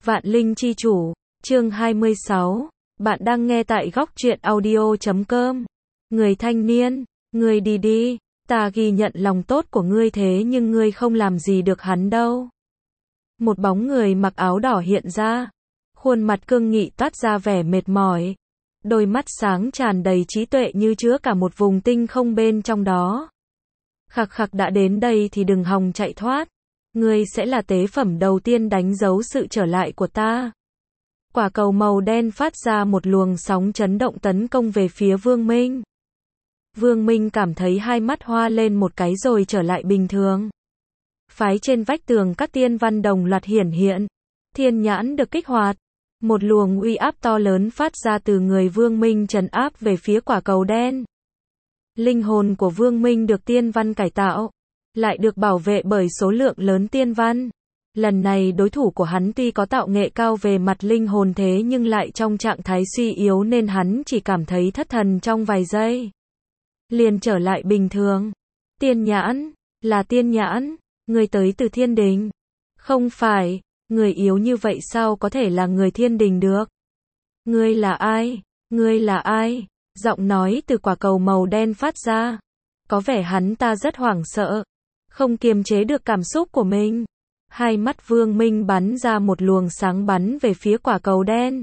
Vạn Linh Chi Chủ, chương 26. Bạn đang nghe tại góc truyện audio.com. Người thanh niên, ngươi đi đi, ta ghi nhận lòng tốt của ngươi thế nhưng ngươi không làm gì được hắn đâu. Một bóng người mặc áo đỏ hiện ra, khuôn mặt cương nghị toát ra vẻ mệt mỏi, đôi mắt sáng tràn đầy trí tuệ như chứa cả một vùng tinh không bên trong đó. Khặc khặc, đã đến đây thì đừng hòng chạy thoát. Ngươi sẽ là tế phẩm đầu tiên đánh dấu sự trở lại của ta. Quả cầu màu đen phát ra một luồng sóng chấn động tấn công về phía Vương Minh. Vương Minh cảm thấy hai mắt hoa lên một cái rồi trở lại bình thường. Phái trên vách tường các tiên văn đồng loạt hiển hiện. Thiên nhãn được kích hoạt. Một luồng uy áp to lớn phát ra từ người Vương Minh trấn áp về phía quả cầu đen. Linh hồn của Vương Minh được tiên văn cải tạo, lại được bảo vệ bởi số lượng lớn tiên văn. Lần này đối thủ của hắn tuy có tạo nghệ cao về mặt linh hồn thế nhưng lại trong trạng thái suy yếu nên hắn chỉ cảm thấy thất thần trong vài giây. Liền trở lại bình thường. Tiên nhãn, là tiên nhãn, người tới từ thiên đình. Không phải, người yếu như vậy sao có thể là người thiên đình được? Ngươi là ai? Ngươi là ai? Giọng nói từ quả cầu màu đen phát ra. Có vẻ hắn ta rất hoảng sợ, không kiềm chế được cảm xúc của mình. Hai mắt Vương Minh bắn ra một luồng sáng bắn về phía quả cầu đen.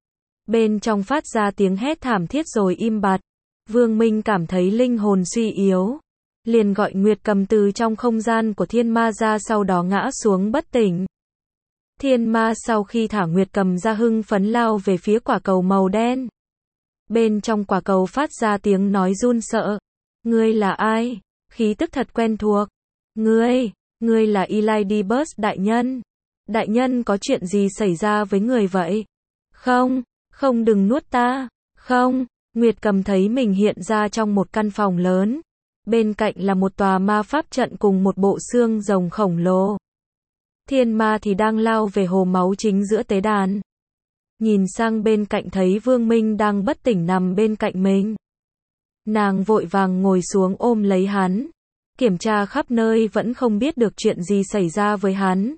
Bên trong phát ra tiếng hét thảm thiết rồi im bặt. Vương Minh cảm thấy linh hồn suy yếu, liền gọi Nguyệt Cầm từ trong không gian của thiên ma ra, sau đó ngã xuống bất tỉnh. Thiên ma sau khi thả Nguyệt Cầm ra hưng phấn lao về phía quả cầu màu đen. Bên trong quả cầu phát ra tiếng nói run sợ. Ngươi là ai? Khí tức thật quen thuộc. Ngươi là Elidibus đại nhân. Đại nhân, có chuyện gì xảy ra với người vậy? Không, đừng nuốt ta. Không, Nguyệt Cầm thấy mình hiện ra trong một căn phòng lớn. Bên cạnh là một tòa ma pháp trận cùng một bộ xương rồng khổng lồ. Thiên ma thì đang lao về hồ máu chính giữa tế đàn. Nhìn sang bên cạnh thấy Vương Minh đang bất tỉnh nằm bên cạnh mình. Nàng vội vàng ngồi xuống ôm lấy hắn. Kiểm tra khắp nơi vẫn không biết được chuyện gì xảy ra với hắn.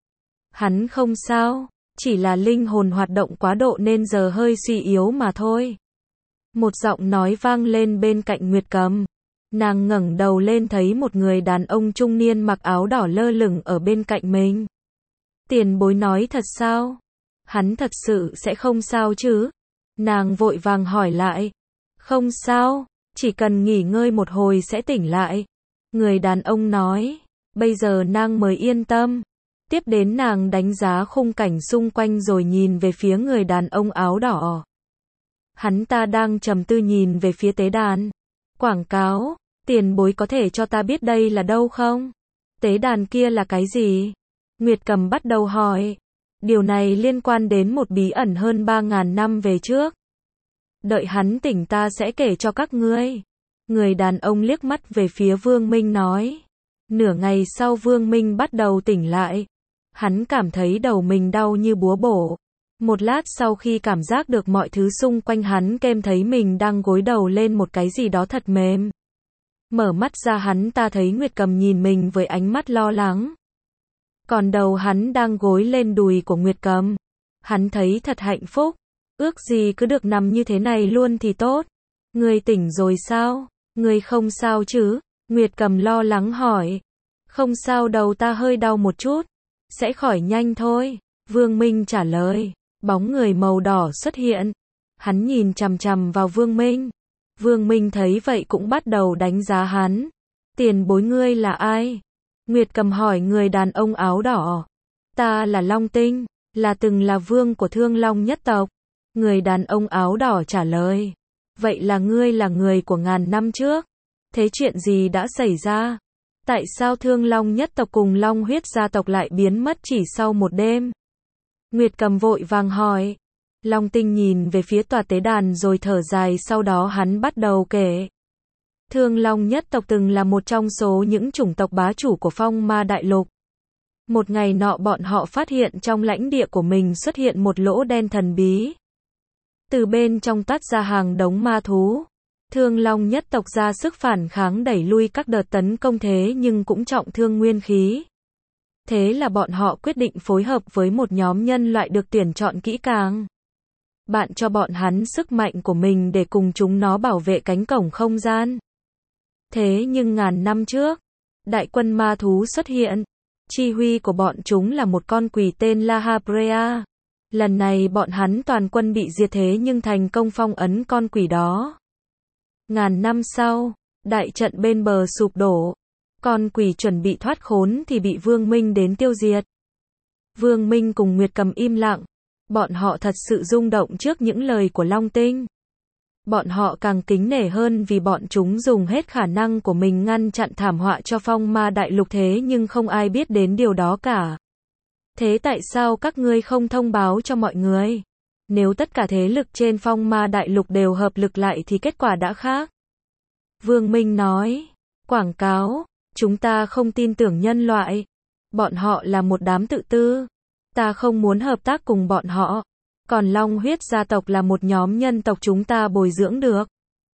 Hắn không sao, chỉ là linh hồn hoạt động quá độ nên giờ hơi suy yếu mà thôi. Một giọng nói vang lên bên cạnh Nguyệt Cầm. Nàng ngẩng đầu lên thấy một người đàn ông trung niên mặc áo đỏ lơ lửng ở bên cạnh mình. Tiền bối nói thật sao? Hắn thật sự sẽ không sao chứ? Nàng vội vàng hỏi lại. Không sao, chỉ cần nghỉ ngơi một hồi sẽ tỉnh lại. Người đàn ông nói. Bây giờ nàng mới yên tâm. Tiếp đến nàng đánh giá khung cảnh xung quanh rồi nhìn về phía người đàn ông áo đỏ. Hắn ta đang trầm tư nhìn về phía tế đàn. Quảng cáo, tiền bối có thể cho ta biết đây là đâu không? Tế đàn kia là cái gì? Nguyệt Cầm bắt đầu hỏi. Điều này liên quan đến một bí ẩn hơn 3.000 năm về trước. Đợi hắn tỉnh ta sẽ kể cho các ngươi. Người đàn ông liếc mắt về phía Vương Minh nói. Nửa ngày sau Vương Minh bắt đầu tỉnh lại. Hắn cảm thấy đầu mình đau như búa bổ. Một lát sau khi cảm giác được mọi thứ xung quanh hắn kem thấy mình đang gối đầu lên một cái gì đó thật mềm. Mở mắt ra hắn ta thấy Nguyệt Cầm nhìn mình với ánh mắt lo lắng. Còn đầu hắn đang gối lên đùi của Nguyệt Cầm. Hắn thấy thật hạnh phúc. Ước gì cứ được nằm như thế này luôn thì tốt. Ngươi tỉnh rồi sao? Ngươi không sao chứ? Nguyệt Cầm lo lắng hỏi. Không sao, đầu ta hơi đau một chút. Sẽ khỏi nhanh thôi. Vương Minh trả lời. Bóng người màu đỏ xuất hiện. Hắn nhìn chằm chằm vào Vương Minh. Vương Minh thấy vậy cũng bắt đầu đánh giá hắn. Tiền bối, ngươi là ai? Nguyệt Cầm hỏi người đàn ông áo đỏ. Ta là Long Tinh, từng là vương của Thương Long nhất tộc. Người đàn ông áo đỏ trả lời. Vậy là ngươi là người của ngàn năm trước. Thế chuyện gì đã xảy ra? Tại sao Thương Long nhất tộc cùng Long huyết gia tộc lại biến mất chỉ sau một đêm? Nguyệt Cầm vội vàng hỏi. Long Tinh nhìn về phía tòa tế đàn rồi thở dài, sau đó hắn bắt đầu kể. Thương Long nhất tộc từng là một trong số những chủng tộc bá chủ của Phong Ma Đại Lục. Một ngày nọ bọn họ phát hiện trong lãnh địa của mình xuất hiện một lỗ đen thần bí. Từ bên trong toát ra hàng đống ma thú. Thương Long nhất tộc ra sức phản kháng đẩy lui các đợt tấn công thế nhưng cũng trọng thương nguyên khí. Thế là bọn họ quyết định phối hợp với một nhóm nhân loại được tuyển chọn kỹ càng. Bạn cho bọn hắn sức mạnh của mình để cùng chúng nó bảo vệ cánh cổng không gian. Thế nhưng ngàn năm trước, đại quân ma thú xuất hiện. Chỉ huy của bọn chúng là một con quỷ tên La Habrea. Lần này bọn hắn toàn quân bị diệt thế nhưng thành công phong ấn con quỷ đó. Ngàn năm sau, đại trận bên bờ sụp đổ. Con quỷ chuẩn bị thoát khốn thì bị Vương Minh đến tiêu diệt. Vương Minh cùng Nguyệt Cầm im lặng. Bọn họ thật sự rung động trước những lời của Long Tinh. Bọn họ càng kính nể hơn vì bọn chúng dùng hết khả năng của mình ngăn chặn thảm họa cho Phong Ma Đại Lục thế nhưng không ai biết đến điều đó cả. Thế tại sao các ngươi không thông báo cho mọi người? Nếu tất cả thế lực trên Phong Ma Đại Lục đều hợp lực lại thì kết quả đã khác. Vương Minh nói, quảng cáo, chúng ta không tin tưởng nhân loại. Bọn họ là một đám tự tư. Ta không muốn hợp tác cùng bọn họ. Còn Long huyết gia tộc là một nhóm nhân tộc chúng ta bồi dưỡng được.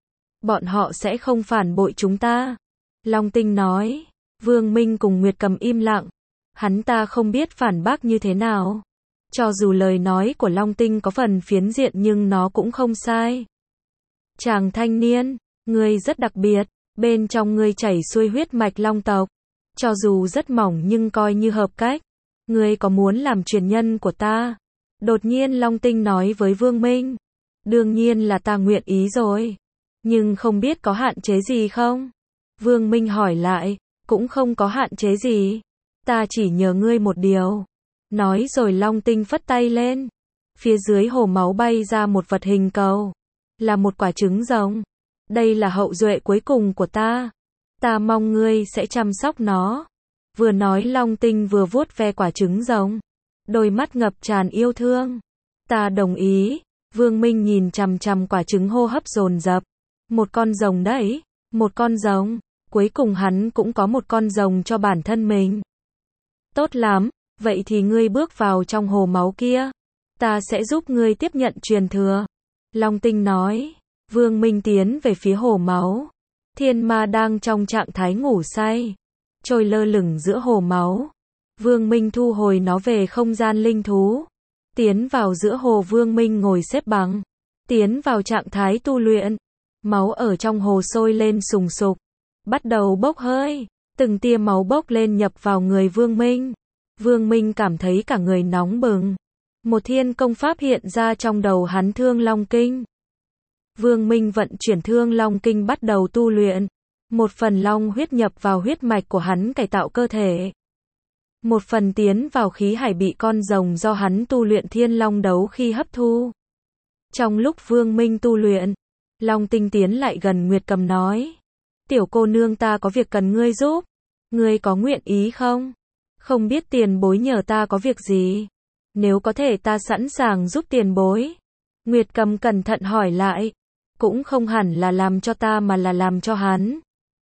Bọn họ sẽ không phản bội chúng ta. Long Tinh nói. Vương Minh cùng Nguyệt Cầm im lặng. Hắn ta không biết phản bác như thế nào. Cho dù lời nói của Long Tinh có phần phiến diện nhưng nó cũng không sai. Chàng thanh niên, ngươi rất đặc biệt. Bên trong ngươi chảy xuôi huyết mạch Long tộc. Cho dù rất mỏng nhưng coi như hợp cách. Ngươi có muốn làm truyền nhân của ta? Đột nhiên Long Tinh nói với Vương Minh. Đương nhiên là ta nguyện ý rồi. Nhưng không biết có hạn chế gì không? Vương Minh hỏi lại. Cũng không có hạn chế gì. Ta chỉ nhờ ngươi một điều. Nói rồi Long Tinh phất tay lên. Phía dưới hồ máu bay ra một vật hình cầu. Là một quả trứng rồng. Đây là hậu duệ cuối cùng của ta. Ta mong ngươi sẽ chăm sóc nó. Vừa nói Long Tinh vừa vuốt ve quả trứng rồng. Đôi mắt ngập tràn yêu thương. Ta đồng ý. Vương Minh nhìn chằm chằm quả trứng hô hấp dồn dập. Một con rồng đấy. Một con rồng. Cuối cùng hắn cũng có một con rồng cho bản thân mình. Tốt lắm. Vậy thì ngươi bước vào trong hồ máu kia. Ta sẽ giúp ngươi tiếp nhận truyền thừa. Long Tinh nói. Vương Minh tiến về phía hồ máu. Thiên ma đang trong trạng thái ngủ say. Trôi lơ lửng giữa hồ máu. Vương Minh thu hồi nó về không gian linh thú. Tiến vào giữa hồ Vương Minh ngồi xếp bằng. Tiến vào trạng thái tu luyện. Máu ở trong hồ sôi lên sùng sục. Bắt đầu bốc hơi. Từng tia máu bốc lên nhập vào người Vương Minh. Vương Minh cảm thấy cả người nóng bừng. Một thiên công pháp hiện ra trong đầu hắn Thương Long Kinh. Vương Minh vận chuyển Thương Long Kinh bắt đầu tu luyện. Một phần long huyết nhập vào huyết mạch của hắn cải tạo cơ thể. Một phần tiến vào khí hải bị con rồng do hắn tu luyện Thiên Long Đấu khi hấp thu. Trong lúc Vương Minh tu luyện, Long Tinh tiến lại gần Nguyệt Cầm nói. Tiểu cô nương ta có việc cần ngươi giúp. Ngươi có nguyện ý không? Không biết tiền bối nhờ ta có việc gì? Nếu có thể ta sẵn sàng giúp tiền bối. Nguyệt Cầm cẩn thận hỏi lại. Cũng không hẳn là làm cho ta mà là làm cho hắn.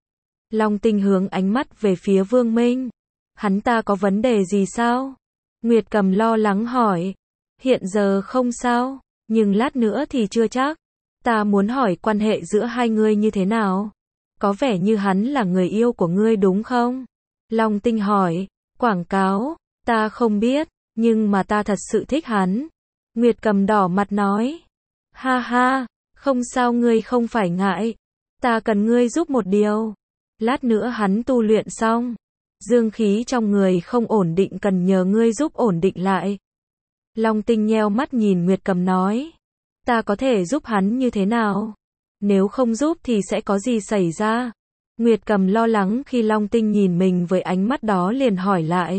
Long Tinh hướng ánh mắt về phía Vương Minh. Hắn ta có vấn đề gì sao? Nguyệt Cầm lo lắng hỏi. Hiện giờ không sao, nhưng lát nữa thì chưa chắc. Ta muốn hỏi quan hệ giữa hai ngươi như thế nào? Có vẻ như hắn là người yêu của ngươi đúng không? Long Tinh hỏi. Quảng cáo, ta không biết, nhưng mà ta thật sự thích hắn. Nguyệt Cầm đỏ mặt nói. Ha ha, không sao ngươi không phải ngại. Ta cần ngươi giúp một điều. Lát nữa hắn tu luyện xong. Dương khí trong người không ổn định cần nhờ ngươi giúp ổn định lại. Long Tinh nheo mắt nhìn Nguyệt Cầm nói. Ta có thể giúp hắn như thế nào? Nếu không giúp thì sẽ có gì xảy ra? Nguyệt Cầm lo lắng khi Long Tinh nhìn mình với ánh mắt đó liền hỏi lại.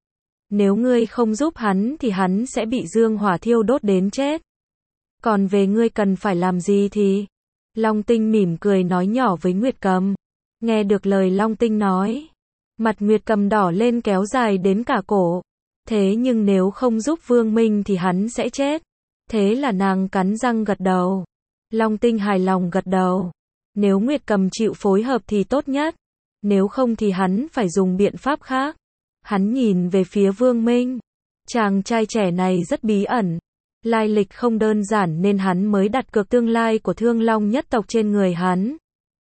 Nếu ngươi không giúp hắn thì hắn sẽ bị dương hỏa thiêu đốt đến chết. Còn về ngươi cần phải làm gì thì? Long Tinh mỉm cười nói nhỏ với Nguyệt Cầm. Nghe được lời Long Tinh nói. Mặt Nguyệt Cầm đỏ lên kéo dài đến cả cổ. Thế nhưng nếu không giúp Vương Minh thì hắn sẽ chết. Thế là nàng cắn răng gật đầu. Long Tinh hài lòng gật đầu. Nếu Nguyệt Cầm chịu phối hợp thì tốt nhất. Nếu không thì hắn phải dùng biện pháp khác. Hắn nhìn về phía Vương Minh. Chàng trai trẻ này rất bí ẩn. Lai lịch không đơn giản nên hắn mới đặt cược tương lai của Thương Long nhất tộc trên người hắn.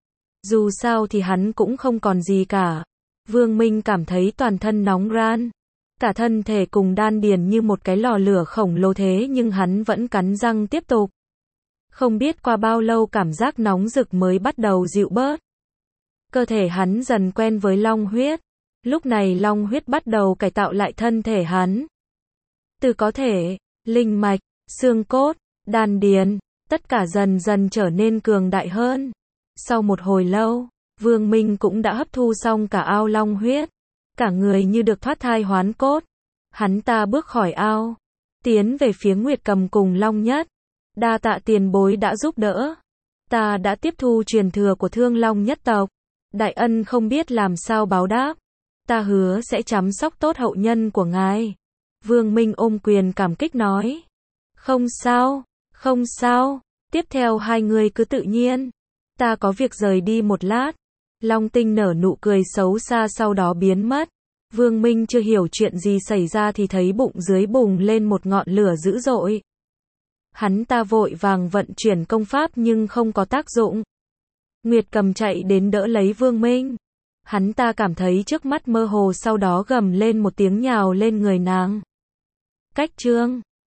Dù sao thì hắn cũng không còn gì cả. Vương Minh cảm thấy toàn thân nóng ran. cả thân thể cùng đan điền như một cái lò lửa khổng lồ thế nhưng hắn vẫn cắn răng tiếp tục. Không biết qua bao lâu cảm giác nóng rực mới bắt đầu dịu bớt. Cơ thể hắn dần quen với long huyết. Lúc này long huyết bắt đầu cải tạo lại thân thể hắn. Từ có thể, linh mạch, xương cốt, đan điền, tất cả dần dần trở nên cường đại hơn. Sau một hồi lâu, Vương Minh cũng đã hấp thu xong cả ao long huyết. Cả người như được thoát thai hoán cốt. Hắn ta bước khỏi ao, tiến về phía Nguyệt Cầm cùng Long Nhất. Đa tạ tiền bối đã giúp đỡ. Ta đã tiếp thu truyền thừa của Thương Long nhất tộc. Đại ân không biết làm sao báo đáp. Ta hứa sẽ chăm sóc tốt hậu nhân của ngài. Vương Minh ôm quyền cảm kích nói. Không sao, không sao. Tiếp theo hai người cứ tự nhiên. Ta có việc rời đi một lát. Long Tinh nở nụ cười xấu xa sau đó biến mất. Vương Minh chưa hiểu chuyện gì xảy ra thì thấy bụng dưới bùng lên một ngọn lửa dữ dội. Hắn ta vội vàng vận chuyển công pháp nhưng không có tác dụng. Nguyệt Cầm chạy đến đỡ lấy Vương Minh. Hắn ta cảm thấy trước mắt mơ hồ sau đó gầm lên một tiếng nhào lên người nàng. Cách chương